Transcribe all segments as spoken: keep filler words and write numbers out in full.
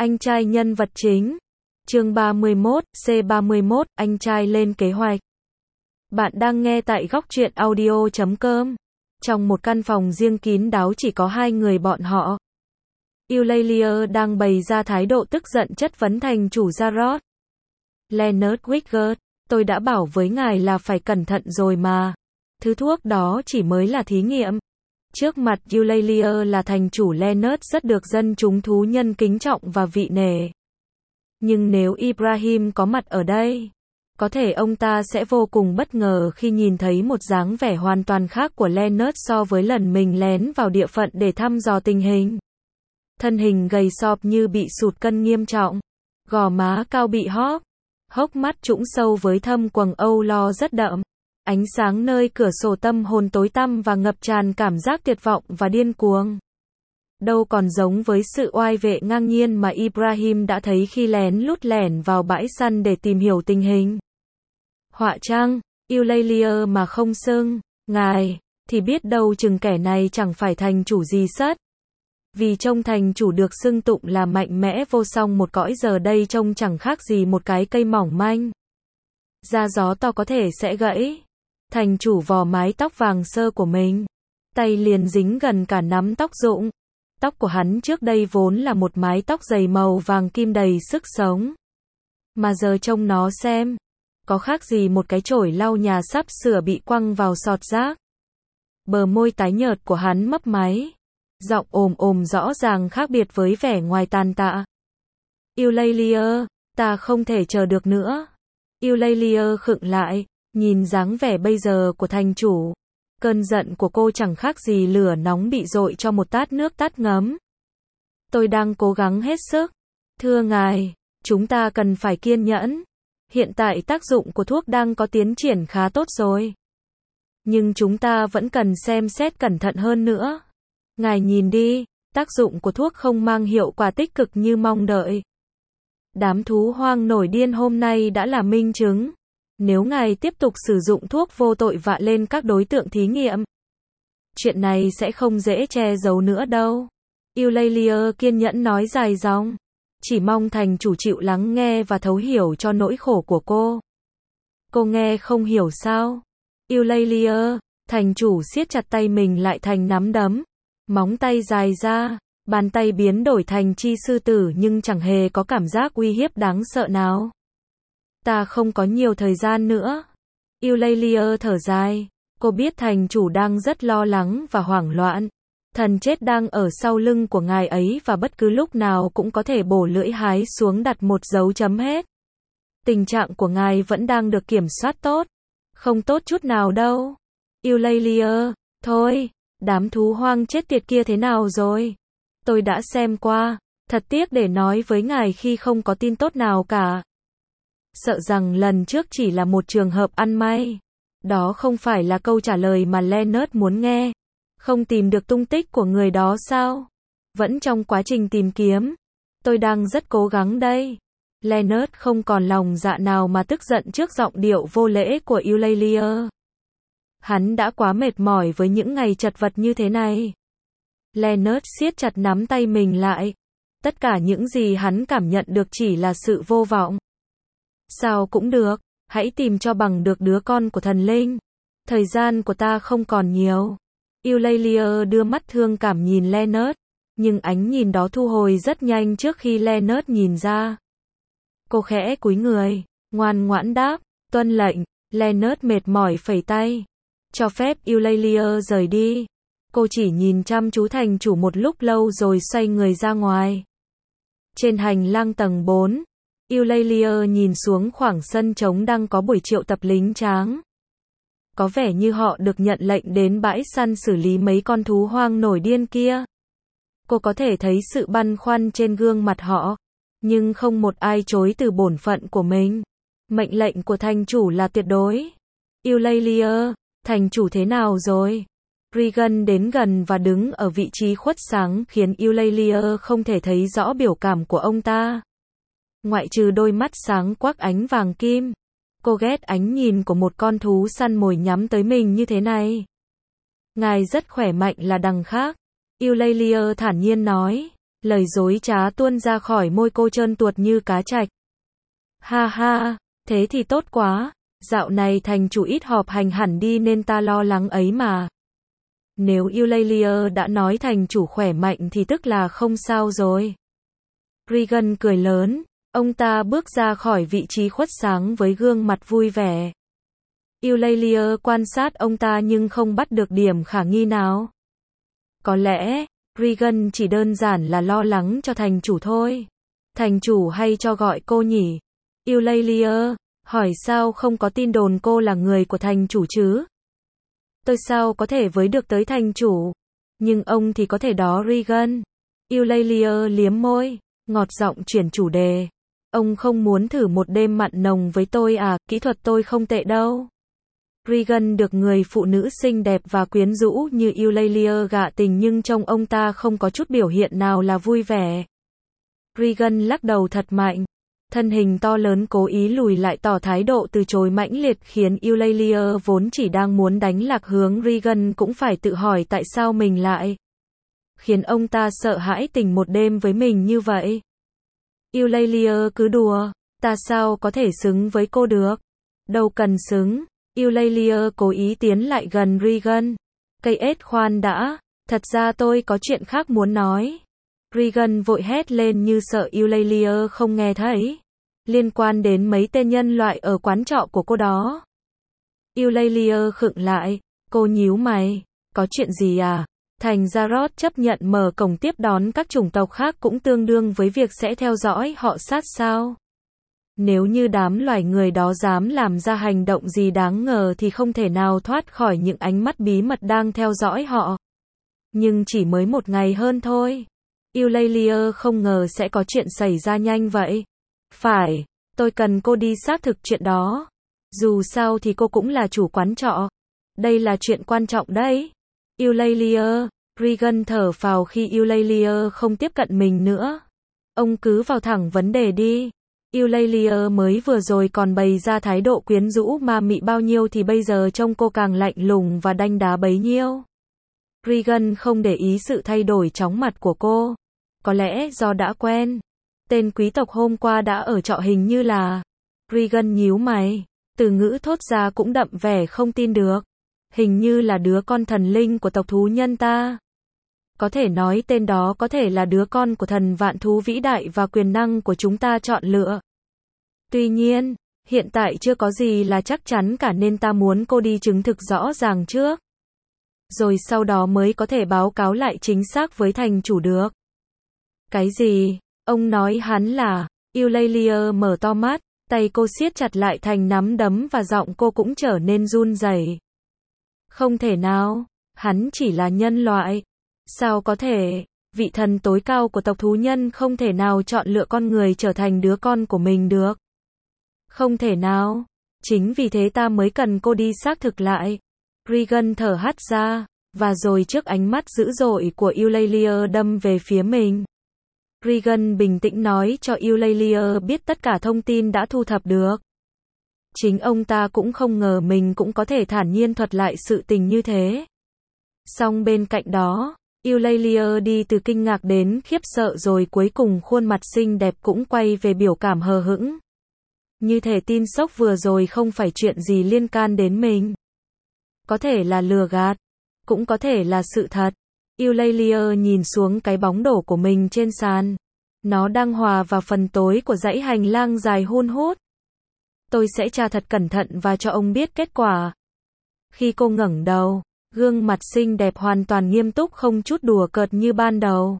Anh trai nhân vật chính. Chương ba mươi mốt, C ba mươi mốt, anh trai lên kế hoạch. Bạn đang nghe tại góc truyện audio chấm com. Trong một căn phòng riêng kín đáo chỉ có hai người bọn họ. Eulalia đang bày ra thái độ tức giận chất vấn thành chủ Jarod. Leonard Wigert, tôi đã bảo với ngài là phải cẩn thận rồi mà. Thứ thuốc đó chỉ mới là thí nghiệm. Trước mặt Eulalia là thành chủ Leonard rất được dân chúng thú nhân kính trọng và vị nể. Nhưng nếu Ibrahim có mặt ở đây, có thể ông ta sẽ vô cùng bất ngờ khi nhìn thấy một dáng vẻ hoàn toàn khác của Leonard so với lần mình lén vào địa phận để thăm dò tình hình. Thân hình gầy sọp như bị sụt cân nghiêm trọng, gò má cao bị hóp, hốc mắt trũng sâu với thâm quầng âu lo rất đậm. Ánh sáng nơi cửa sổ tâm hồn tối tăm và ngập tràn cảm giác tuyệt vọng và điên cuồng. Đâu còn giống với sự oai vệ ngang nhiên mà Ibrahim đã thấy khi lén lút lẻn vào bãi săn để tìm hiểu tình hình. Họa chăng, Eulalia mà không xưng, ngài, thì biết đâu chừng kẻ này chẳng phải thành chủ gì sất. Vì trông thành chủ được xưng tụng là mạnh mẽ vô song một cõi giờ đây trông chẳng khác gì một cái cây mỏng manh. Da gió to có thể sẽ gãy. Thành chủ vò mái tóc vàng sơ của mình. Tay liền dính gần cả nắm tóc rụng. Tóc của hắn trước đây vốn là một mái tóc dày màu vàng kim đầy sức sống. Mà giờ trông nó xem. Có khác gì một cái chổi lau nhà sắp sửa bị quăng vào sọt rác. Bờ môi tái nhợt của hắn mấp máy. Giọng ồm ồm rõ ràng khác biệt với vẻ ngoài tàn tạ. Eulalia, ta không thể chờ được nữa. Eulalia khựng lại, nhìn dáng vẻ bây giờ của thành chủ. Cơn giận của cô chẳng khác gì lửa nóng bị dội cho một tát nước tắt ngấm. Tôi đang cố gắng hết sức. Thưa ngài, chúng ta cần phải kiên nhẫn. Hiện tại tác dụng của thuốc đang có tiến triển khá tốt rồi. Nhưng chúng ta vẫn cần xem xét cẩn thận hơn nữa. Ngài nhìn đi, tác dụng của thuốc không mang hiệu quả tích cực như mong đợi. Đám thú hoang nổi điên hôm nay đã là minh chứng. Nếu ngài tiếp tục sử dụng thuốc vô tội vạ lên các đối tượng thí nghiệm, chuyện này sẽ không dễ che giấu nữa đâu. Eulalia kiên nhẫn nói dài dòng. Chỉ mong thành chủ chịu lắng nghe và thấu hiểu cho nỗi khổ của cô. Cô nghe không hiểu sao? Eulalia, thành chủ siết chặt tay mình lại thành nắm đấm. Móng tay dài ra, bàn tay biến đổi thành chi sư tử nhưng chẳng hề có cảm giác uy hiếp đáng sợ nào. Ta không có nhiều thời gian nữa. Eulalia thở dài. Cô biết thành chủ đang rất lo lắng và hoảng loạn. Thần chết đang ở sau lưng của ngài ấy và bất cứ lúc nào cũng có thể bổ lưỡi hái xuống đặt một dấu chấm hết. Tình trạng của ngài vẫn đang được kiểm soát tốt. Không tốt chút nào đâu. Eulalia, thôi, đám thú hoang chết tiệt kia thế nào rồi? Tôi đã xem qua. Thật tiếc để nói với ngài khi không có tin tốt nào cả. Sợ rằng lần trước chỉ là một trường hợp ăn may. Đó không phải là câu trả lời mà Leonard muốn nghe. Không tìm được tung tích của người đó sao? Vẫn trong quá trình tìm kiếm. Tôi đang rất cố gắng đây. Leonard không còn lòng dạ nào mà tức giận trước giọng điệu vô lễ của Eulalia. Hắn đã quá mệt mỏi với những ngày chật vật như thế này. Leonard siết chặt nắm tay mình lại. Tất cả những gì hắn cảm nhận được chỉ là sự vô vọng. Sao cũng được, hãy tìm cho bằng được đứa con của thần linh. Thời gian của ta không còn nhiều. Eulalia đưa mắt thương cảm nhìn Leonard, nhưng ánh nhìn đó thu hồi rất nhanh trước khi Leonard nhìn ra. Cô khẽ cúi người, ngoan ngoãn đáp, tuân lệnh. Leonard mệt mỏi phẩy tay, cho phép Eulalia rời đi. Cô chỉ nhìn chăm chú thành chủ một lúc lâu rồi xoay người ra ngoài. Trên hành lang tầng bốn, Eulalia nhìn xuống khoảng sân trống đang có buổi triệu tập lính tráng. Có vẻ như họ được nhận lệnh đến bãi săn xử lý mấy con thú hoang nổi điên kia. Cô có thể thấy sự băn khoăn trên gương mặt họ, nhưng không một ai chối từ bổn phận của mình. Mệnh lệnh của thành chủ là tuyệt đối. Eulalia, thành chủ thế nào rồi? Regan đến gần và đứng ở vị trí khuất sáng khiến Eulalia không thể thấy rõ biểu cảm của ông ta. Ngoại trừ đôi mắt sáng quắc ánh vàng kim. Cô ghét ánh nhìn của một con thú săn mồi nhắm tới mình như thế này. Ngài rất khỏe mạnh là đằng khác. Eulalia thản nhiên nói. Lời dối trá tuôn ra khỏi môi cô trơn tuột như cá trạch. Ha ha, thế thì tốt quá, dạo này thành chủ ít họp hành hẳn đi nên ta lo lắng ấy mà. Nếu Eulalia đã nói thành chủ khỏe mạnh thì tức là không sao rồi. Regan cười lớn, ông ta bước ra khỏi vị trí khuất sáng với gương mặt vui vẻ. Eulalia quan sát ông ta nhưng không bắt được điểm khả nghi nào. Có lẽ, Regan chỉ đơn giản là lo lắng cho thành chủ thôi. Thành chủ hay cho gọi cô nhỉ? Eulalia, hỏi sao không có tin đồn cô là người của thành chủ chứ? Tôi sao có thể với được tới thành chủ? Nhưng ông thì có thể đó Regan. Eulalia liếm môi, ngọt giọng chuyển chủ đề. Ông không muốn thử một đêm mặn nồng với tôi à, kỹ thuật tôi không tệ đâu. Regan được người phụ nữ xinh đẹp và quyến rũ như Eulalia gạ tình nhưng trông ông ta không có chút biểu hiện nào là vui vẻ. Regan lắc đầu thật mạnh. Thân hình to lớn cố ý lùi lại tỏ thái độ từ chối mãnh liệt khiến Eulalia vốn chỉ đang muốn đánh lạc hướng Regan cũng phải tự hỏi tại sao mình lại khiến ông ta sợ hãi tình một đêm với mình như vậy. Eulalia cứ đùa, ta sao có thể xứng với cô được? Đâu cần xứng. Eulalia cố ý tiến lại gần Regan. Cây ết khoan đã, thật ra tôi có chuyện khác muốn nói. Regan vội hét lên như sợ Eulalia không nghe thấy. Liên quan đến mấy tên nhân loại ở quán trọ của cô đó. Eulalia khựng lại, cô nhíu mày. Có chuyện gì à? Thành Jarod chấp nhận mở cổng tiếp đón các chủng tộc khác cũng tương đương với việc sẽ theo dõi họ sát sao? Nếu như đám loài người đó dám làm ra hành động gì đáng ngờ thì không thể nào thoát khỏi những ánh mắt bí mật đang theo dõi họ. Nhưng chỉ mới một ngày hơn thôi. Eulalia không ngờ sẽ có chuyện xảy ra nhanh vậy. Phải, tôi cần cô đi xác thực chuyện đó. Dù sao thì cô cũng là chủ quán trọ. Đây là chuyện quan trọng đấy. Eulalia, Regan thở phào khi Eulalia không tiếp cận mình nữa. Ông cứ vào thẳng vấn đề đi. Eulalia mới vừa rồi còn bày ra thái độ quyến rũ ma mị bao nhiêu thì bây giờ trông cô càng lạnh lùng và đanh đá bấy nhiêu. Regan không để ý sự thay đổi chóng mặt của cô. Có lẽ do đã quen. Tên quý tộc hôm qua đã ở trọ hình như là. Regan nhíu mày. Từ ngữ thốt ra cũng đậm vẻ không tin được. Hình như là đứa con thần linh của tộc thú nhân ta. Có thể nói tên đó có thể là đứa con của thần vạn thú vĩ đại và quyền năng của chúng ta chọn lựa. Tuy nhiên, hiện tại chưa có gì là chắc chắn cả nên ta muốn cô đi chứng thực rõ ràng trước. Rồi sau đó mới có thể báo cáo lại chính xác với thành chủ được. Cái gì? Ông nói hắn là... Eulalia mở to mắt, tay cô siết chặt lại thành nắm đấm và giọng cô cũng trở nên run rẩy. Không thể nào, hắn chỉ là nhân loại. Sao có thể, vị thần tối cao của tộc thú nhân không thể nào chọn lựa con người trở thành đứa con của mình được. Không thể nào, chính vì thế ta mới cần cô đi xác thực lại. Regan thở hắt ra, và rồi trước ánh mắt dữ dội của Eulalia đâm về phía mình. Regan bình tĩnh nói cho Eulalia biết tất cả thông tin đã thu thập được. Chính ông ta cũng không ngờ mình cũng có thể thản nhiên thuật lại sự tình như thế. Song bên cạnh đó, Eulalia đi từ kinh ngạc đến khiếp sợ rồi cuối cùng khuôn mặt xinh đẹp cũng quay về biểu cảm hờ hững. Như thể tin sốc vừa rồi không phải chuyện gì liên can đến mình. Có thể là lừa gạt, cũng có thể là sự thật. Eulalia nhìn xuống cái bóng đổ của mình trên sàn. Nó đang hòa vào phần tối của dãy hành lang dài hun hút. Tôi sẽ tra thật cẩn thận và cho ông biết kết quả. Khi cô ngẩng đầu, gương mặt xinh đẹp hoàn toàn nghiêm túc không chút đùa cợt như ban đầu.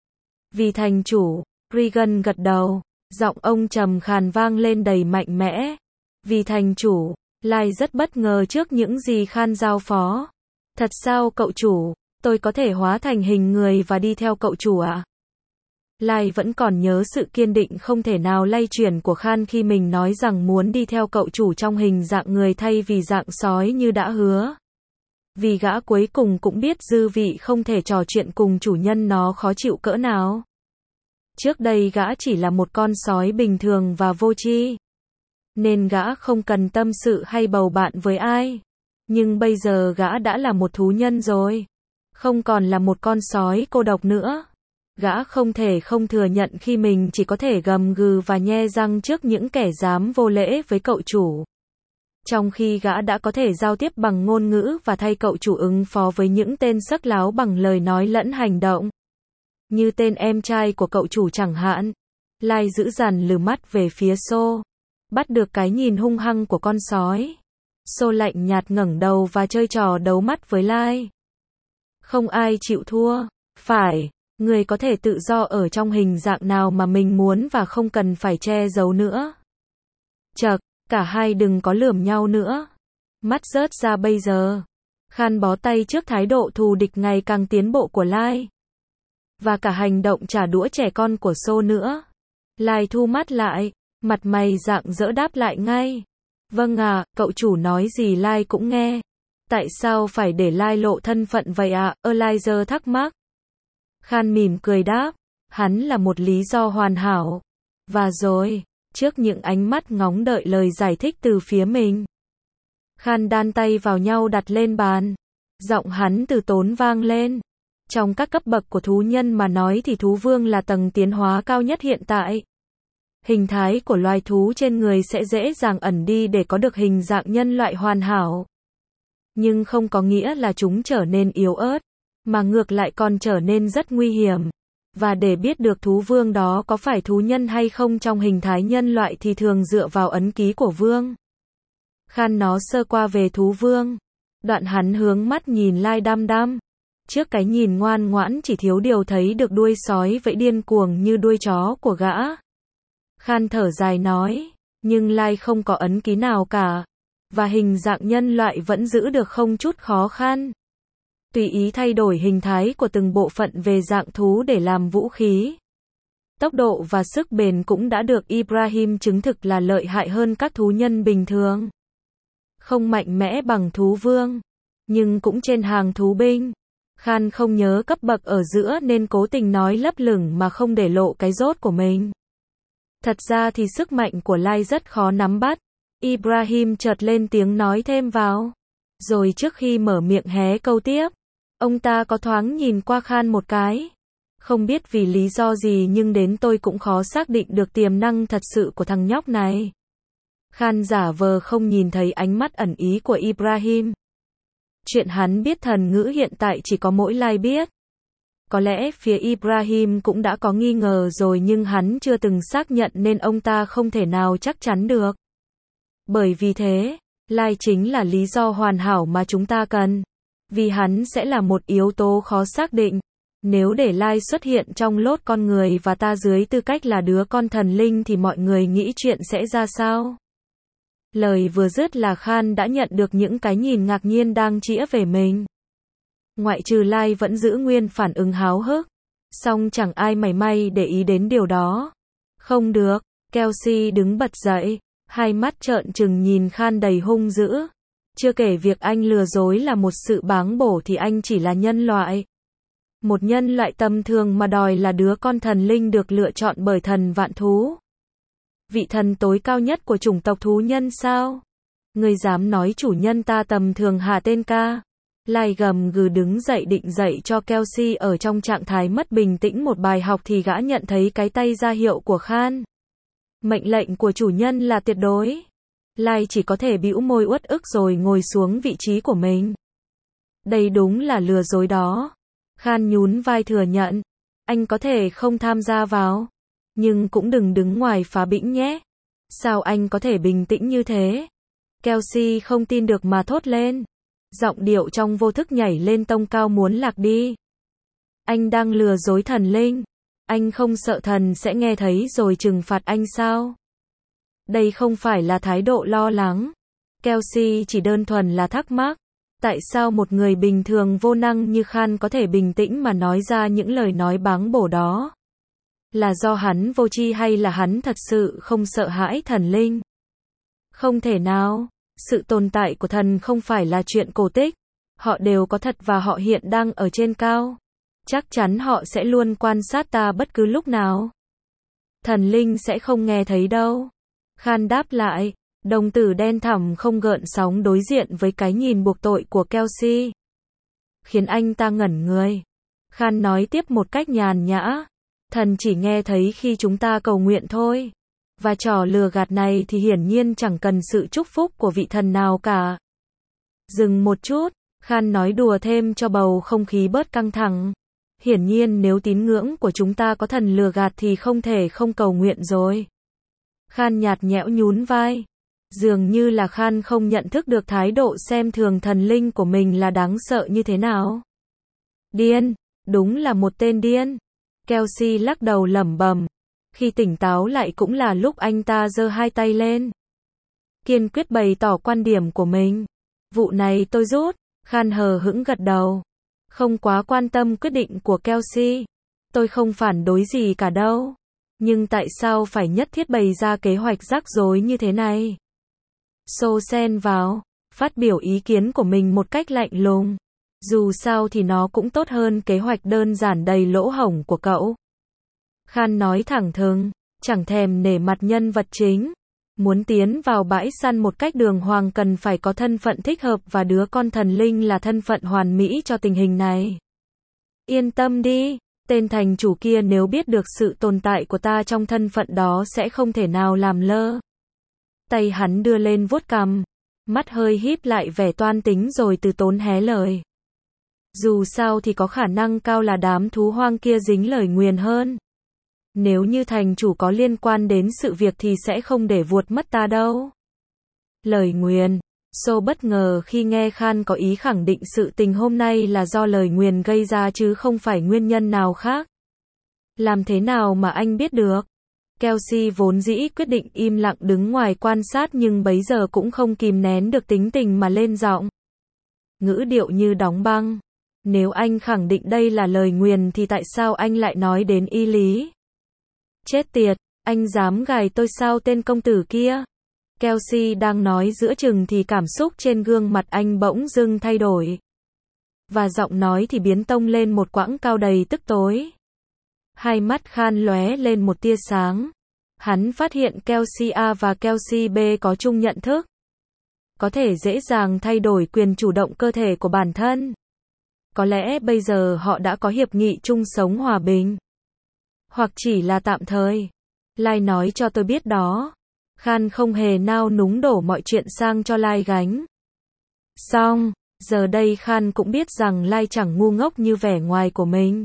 Vì thành chủ, Regan gật đầu, giọng ông trầm khàn vang lên đầy mạnh mẽ. Vì thành chủ, Lai rất bất ngờ trước những gì Khan giao phó. Thật sao cậu chủ, tôi có thể hóa thành hình người và đi theo cậu chủ ạ? À? Lai vẫn còn nhớ sự kiên định không thể nào lay chuyển của Khan khi mình nói rằng muốn đi theo cậu chủ trong hình dạng người thay vì dạng sói như đã hứa. Vì gã cuối cùng cũng biết dư vị không thể trò chuyện cùng chủ nhân nó khó chịu cỡ nào. Trước đây gã chỉ là một con sói bình thường và vô tri. Nên gã không cần tâm sự hay bầu bạn với ai. Nhưng bây giờ gã đã là một thú nhân rồi. Không còn là một con sói cô độc nữa. Gã không thể không thừa nhận khi mình chỉ có thể gầm gừ và nhe răng trước những kẻ dám vô lễ với cậu chủ. Trong khi gã đã có thể giao tiếp bằng ngôn ngữ và thay cậu chủ ứng phó với những tên sắc láo bằng lời nói lẫn hành động. Như tên em trai của cậu chủ chẳng hạn. Lai dữ dằn lừ mắt về phía Xô. Bắt được cái nhìn hung hăng của con sói. Xô lạnh nhạt ngẩng đầu và chơi trò đấu mắt với Lai. Không ai chịu thua. Phải, người có thể tự do ở trong hình dạng nào mà mình muốn và không cần phải che giấu nữa. Chậc, cả hai đừng có lườm nhau nữa. Mắt rớt ra bây giờ. Khan bó tay trước thái độ thù địch ngày càng tiến bộ của Lai. Và cả hành động trả đũa trẻ con của Xô nữa. Lai thu mắt lại, mặt mày rạng rỡ đáp lại ngay. Vâng à, cậu chủ nói gì Lai cũng nghe. Tại sao phải để Lai lộ thân phận vậy ạ? À? Elijah thắc mắc. Khan mỉm cười đáp. Hắn là một lý do hoàn hảo. Và rồi, trước những ánh mắt ngóng đợi lời giải thích từ phía mình. Khan đan tay vào nhau đặt lên bàn. Giọng hắn từ tốn vang lên. Trong các cấp bậc của thú nhân mà nói thì thú vương là tầng tiến hóa cao nhất hiện tại. Hình thái của loài thú trên người sẽ dễ dàng ẩn đi để có được hình dạng nhân loại hoàn hảo. Nhưng không có nghĩa là chúng trở nên yếu ớt, mà ngược lại còn trở nên rất nguy hiểm. Và để biết được thú vương đó có phải thú nhân hay không trong hình thái nhân loại thì thường dựa vào ấn ký của vương. Khan nó sơ qua về thú vương. Đoạn hắn hướng mắt nhìn Lai đăm đăm. Trước cái nhìn ngoan ngoãn chỉ thiếu điều thấy được đuôi sói vẫy điên cuồng như đuôi chó của gã. Khan thở dài nói, nhưng Lai không có ấn ký nào cả. Và hình dạng nhân loại vẫn giữ được không chút khó khăn. Tùy ý thay đổi hình thái của từng bộ phận về dạng thú để làm vũ khí. Tốc độ và sức bền cũng đã được Ibrahim chứng thực là lợi hại hơn các thú nhân bình thường. Không mạnh mẽ bằng thú vương, nhưng cũng trên hàng thú binh. Khan không nhớ cấp bậc ở giữa nên cố tình nói lấp lửng mà không để lộ cái rốt của mình. Thật ra thì sức mạnh của Lai rất khó nắm bắt. Ibrahim chợt lên tiếng nói thêm vào. Rồi trước khi mở miệng hé câu tiếp, ông ta có thoáng nhìn qua Khan một cái. Không biết vì lý do gì nhưng đến tôi cũng khó xác định được tiềm năng thật sự của thằng nhóc này. Khan giả vờ không nhìn thấy ánh mắt ẩn ý của Ibrahim. Chuyện hắn biết thần ngữ hiện tại chỉ có mỗi Lai biết. Có lẽ phía Ibrahim cũng đã có nghi ngờ rồi nhưng hắn chưa từng xác nhận nên ông ta không thể nào chắc chắn được. Bởi vì thế, Lai chính là lý do hoàn hảo mà chúng ta cần. Vì hắn sẽ là một yếu tố khó xác định. Nếu để Lai xuất hiện trong lốt con người và ta dưới tư cách là đứa con thần linh thì mọi người nghĩ chuyện sẽ ra sao? Lời vừa dứt là Khan đã nhận được những cái nhìn ngạc nhiên đang chĩa về mình. Ngoại trừ Lai vẫn giữ nguyên phản ứng háo hức. Song chẳng ai mảy may để ý đến điều đó. Không được, Kelsey đứng bật dậy. Hai mắt trợn trừng nhìn Khan đầy hung dữ. Chưa kể việc anh lừa dối là một sự báng bổ thì anh chỉ là nhân loại. Một nhân loại tầm thường mà đòi là đứa con thần linh được lựa chọn bởi thần vạn thú. Vị thần tối cao nhất của chủng tộc thú nhân sao? Người dám nói chủ nhân ta tầm thường hả tên ca? Lai gầm gừ đứng dậy định dạy cho Kelsey ở trong trạng thái mất bình tĩnh một bài học thì gã nhận thấy cái tay ra hiệu của Khan. Mệnh lệnh của chủ nhân là tuyệt đối. Lai chỉ có thể bĩu môi uất ức rồi ngồi xuống vị trí của mình. Đây đúng là lừa dối đó. Khan nhún vai thừa nhận. Anh có thể không tham gia vào. Nhưng cũng đừng đứng ngoài phá bĩnh nhé. Sao anh có thể bình tĩnh như thế? Kelsey không tin được mà thốt lên. Giọng điệu trong vô thức nhảy lên tông cao muốn lạc đi. Anh đang lừa dối thần linh. Anh không sợ thần sẽ nghe thấy rồi trừng phạt anh sao? Đây không phải là thái độ lo lắng. Kelsey chỉ đơn thuần là thắc mắc. Tại sao một người bình thường vô năng như Khan có thể bình tĩnh mà nói ra những lời nói báng bổ đó? Là do hắn vô tri hay là hắn thật sự không sợ hãi thần linh? Không thể nào. Sự tồn tại của thần không phải là chuyện cổ tích. Họ đều có thật và họ hiện đang ở trên cao. Chắc chắn họ sẽ luôn quan sát ta bất cứ lúc nào. Thần linh sẽ không nghe thấy đâu. Khan đáp lại. Đồng tử đen thẳm không gợn sóng đối diện với cái nhìn buộc tội của Kelsey. Khiến anh ta ngẩn người. Khan nói tiếp một cách nhàn nhã. Thần chỉ nghe thấy khi chúng ta cầu nguyện thôi. Và trò lừa gạt này thì hiển nhiên chẳng cần sự chúc phúc của vị thần nào cả. Dừng một chút, Khan nói đùa thêm cho bầu không khí bớt căng thẳng. Hiển nhiên nếu tín ngưỡng của chúng ta có thần lừa gạt thì không thể không cầu nguyện rồi. Khan nhạt nhẽo nhún vai. Dường như là Khan không nhận thức được thái độ xem thường thần linh của mình là đáng sợ như thế nào. Điên, đúng là một tên điên. Kelsey lắc đầu lẩm bẩm. Khi tỉnh táo lại cũng là lúc anh ta giơ hai tay lên. Kiên quyết bày tỏ quan điểm của mình. Vụ này tôi rút. Khan hờ hững gật đầu. Không quá quan tâm quyết định của Kelsey. Tôi không phản đối gì cả đâu. Nhưng tại sao phải nhất thiết bày ra kế hoạch rắc rối như thế này? Sô xen vào, phát biểu ý kiến của mình một cách lạnh lùng. Dù sao thì nó cũng tốt hơn kế hoạch đơn giản đầy lỗ hổng của cậu. Khan nói thẳng thừng, chẳng thèm nể mặt nhân vật chính. Muốn tiến vào bãi săn một cách đường hoàng cần phải có thân phận thích hợp và đứa con thần linh là thân phận hoàn mỹ cho tình hình này. Yên tâm đi, tên thành chủ kia nếu biết được sự tồn tại của ta trong thân phận đó sẽ không thể nào làm lơ. Tay hắn đưa lên vuốt cằm, mắt hơi híp lại vẻ toan tính rồi từ tốn hé lời. Dù sao thì có khả năng cao là đám thú hoang kia dính lời nguyền hơn. Nếu như thành chủ có liên quan đến sự việc thì sẽ không để vuột mất ta đâu. Lời nguyền. Sô bất ngờ khi nghe Khan có ý khẳng định sự tình hôm nay là do lời nguyền gây ra chứ không phải nguyên nhân nào khác. Làm thế nào mà anh biết được? Kelsey vốn dĩ quyết định im lặng đứng ngoài quan sát nhưng bấy giờ cũng không kìm nén được tính tình mà lên giọng. Ngữ điệu như đóng băng. Nếu anh khẳng định đây là lời nguyền thì tại sao anh lại nói đến y lý? Chết tiệt, anh dám gài tôi sao tên công tử kia? Kelsey đang nói giữa chừng thì cảm xúc trên gương mặt anh bỗng dưng thay đổi. Và giọng nói thì biến tông lên một quãng cao đầy tức tối. Hai mắt Khan lóe lên một tia sáng. Hắn phát hiện Kelsey A và Kelsey B có chung nhận thức. Có thể dễ dàng thay đổi quyền chủ động cơ thể của bản thân. Có lẽ bây giờ họ đã có hiệp nghị chung sống hòa bình. Hoặc chỉ là tạm thời. Lai nói cho tôi biết đó. Khan không hề nao núng đổ mọi chuyện sang cho Lai gánh. Xong, giờ đây Khan cũng biết rằng Lai chẳng ngu ngốc như vẻ ngoài của mình.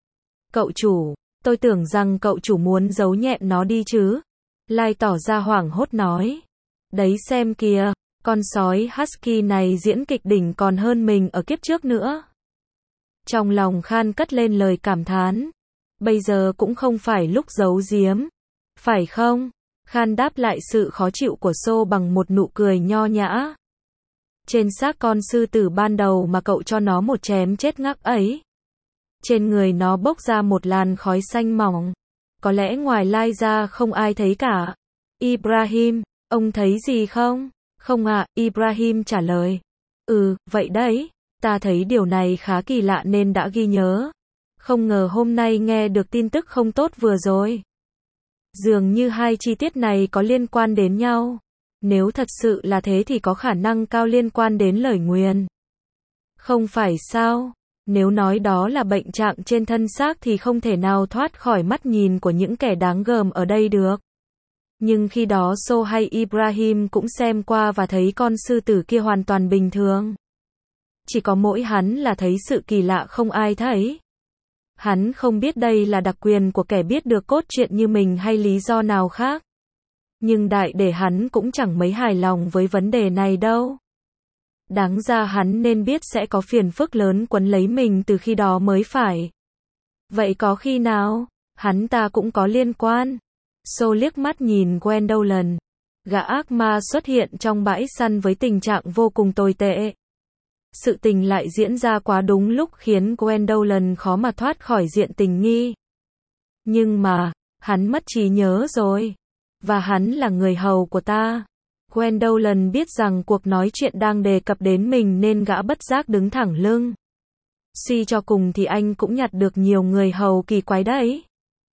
Cậu chủ, tôi tưởng rằng cậu chủ muốn giấu nhẹm nó đi chứ. Lai tỏ ra hoảng hốt nói. Đấy xem kìa, con sói Husky này diễn kịch đỉnh còn hơn mình ở kiếp trước nữa. Trong lòng Khan cất lên lời cảm thán. Bây giờ cũng không phải lúc giấu giếm. Phải không? Khan đáp lại sự khó chịu của Sô bằng một nụ cười nho nhã. Trên xác con sư tử ban đầu mà cậu cho nó một chém chết ngắc ấy. Trên người nó bốc ra một làn khói xanh mỏng. Có lẽ ngoài Lai ra không ai thấy cả. Ibrahim, ông thấy gì không? Không ạ, Ibrahim trả lời. Ừ, vậy đấy, ta thấy điều này khá kỳ lạ nên đã ghi nhớ. Không ngờ hôm nay nghe được tin tức không tốt vừa rồi. Dường như hai chi tiết này có liên quan đến nhau. Nếu thật sự là thế thì có khả năng cao liên quan đến lời nguyền. Không phải sao? Nếu nói đó là bệnh trạng trên thân xác thì không thể nào thoát khỏi mắt nhìn của những kẻ đáng gờm ở đây được. Nhưng khi đó Sô hay Ibrahim cũng xem qua và thấy con sư tử kia hoàn toàn bình thường. Chỉ có mỗi hắn là thấy sự kỳ lạ không ai thấy. Hắn không biết đây là đặc quyền của kẻ biết được cốt truyện như mình hay lý do nào khác. Nhưng đại để hắn cũng chẳng mấy hài lòng với vấn đề này đâu. Đáng ra hắn nên biết sẽ có phiền phức lớn quấn lấy mình từ khi đó mới phải. Vậy có khi nào, hắn ta cũng có liên quan? Sô liếc mắt nhìn Gwendolyn. Gã ác ma xuất hiện trong bãi săn với tình trạng vô cùng tồi tệ. Sự tình lại diễn ra quá đúng lúc khiến Gwendolyn khó mà thoát khỏi diện tình nghi. Nhưng mà, hắn mất trí nhớ rồi. Và hắn là người hầu của ta. Gwendolyn biết rằng cuộc nói chuyện đang đề cập đến mình nên gã bất giác đứng thẳng lưng. Suy cho cùng thì anh cũng nhặt được nhiều người hầu kỳ quái đấy.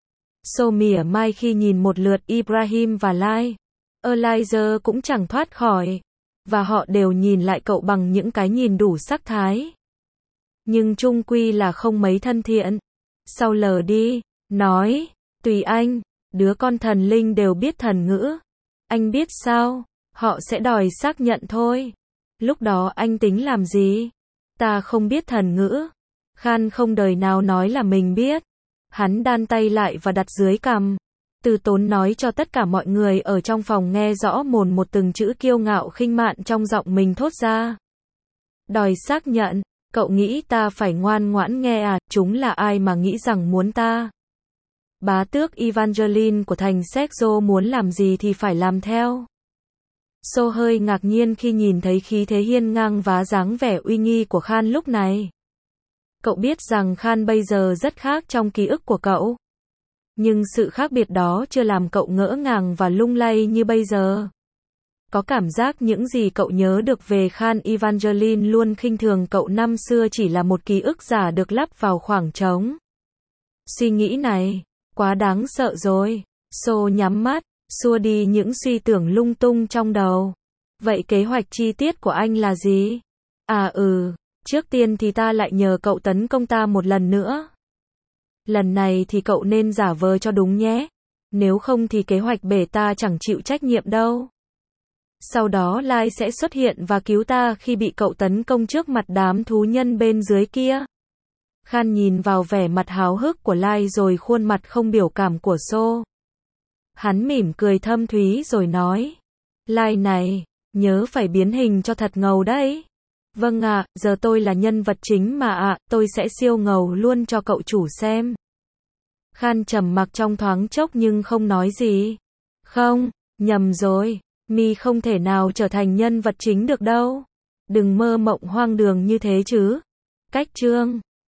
Sô mỉa mai khi nhìn một lượt Ibrahim và Lai. Elijah cũng chẳng thoát khỏi. Và họ đều nhìn lại cậu bằng những cái nhìn đủ sắc thái. nhưng chung quy là không mấy thân thiện. Sau lờ đi, nói, tùy anh, đứa con thần linh đều biết thần ngữ. Anh biết sao, họ sẽ đòi xác nhận thôi. Lúc đó anh tính làm gì? Ta không biết thần ngữ. Khan không đời nào nói là mình biết. Hắn đan tay lại và đặt dưới cằm. Từ Tốn nói cho tất cả mọi người ở trong phòng nghe rõ mồn một từng chữ kiêu ngạo khinh mạn trong giọng mình thốt ra. Đòi xác nhận, cậu nghĩ ta phải ngoan ngoãn nghe à, chúng là ai mà nghĩ rằng muốn ta? Bá tước Evangeline của thành Sexo muốn làm gì thì phải làm theo. So hơi ngạc nhiên khi nhìn thấy khí thế hiên ngang và dáng vẻ uy nghi của Khan lúc này. Cậu biết rằng Khan bây giờ rất khác trong ký ức của cậu. Nhưng sự khác biệt đó chưa làm cậu ngỡ ngàng và lung lay như bây giờ. Có cảm giác những gì cậu nhớ được về Khan Evangeline luôn khinh thường cậu năm xưa chỉ là một ký ức giả được lắp vào khoảng trống. Suy nghĩ này, quá đáng sợ rồi. So nhắm mắt, xua đi những suy tưởng lung tung trong đầu. Vậy kế hoạch chi tiết của anh là gì? À ừ, trước tiên thì ta lại nhờ cậu tấn công ta một lần nữa. Lần này thì cậu nên giả vờ cho đúng nhé. Nếu không thì kế hoạch bể ta chẳng chịu trách nhiệm đâu. Sau đó Lai sẽ xuất hiện và cứu ta khi bị cậu tấn công trước mặt đám thú nhân bên dưới kia. Khan nhìn vào vẻ mặt háo hức của Lai rồi khuôn mặt không biểu cảm của So. Hắn mỉm cười thâm thúy rồi nói. Lai này, nhớ phải biến hình cho thật ngầu đấy. Vâng ạ, à, giờ tôi là nhân vật chính mà ạ, à, tôi sẽ siêu ngầu luôn cho cậu chủ xem. Khan trầm mặc trong thoáng chốc nhưng không nói gì. Không, nhầm rồi, mi không thể nào trở thành nhân vật chính được đâu. Đừng mơ mộng hoang đường như thế chứ. Cách chương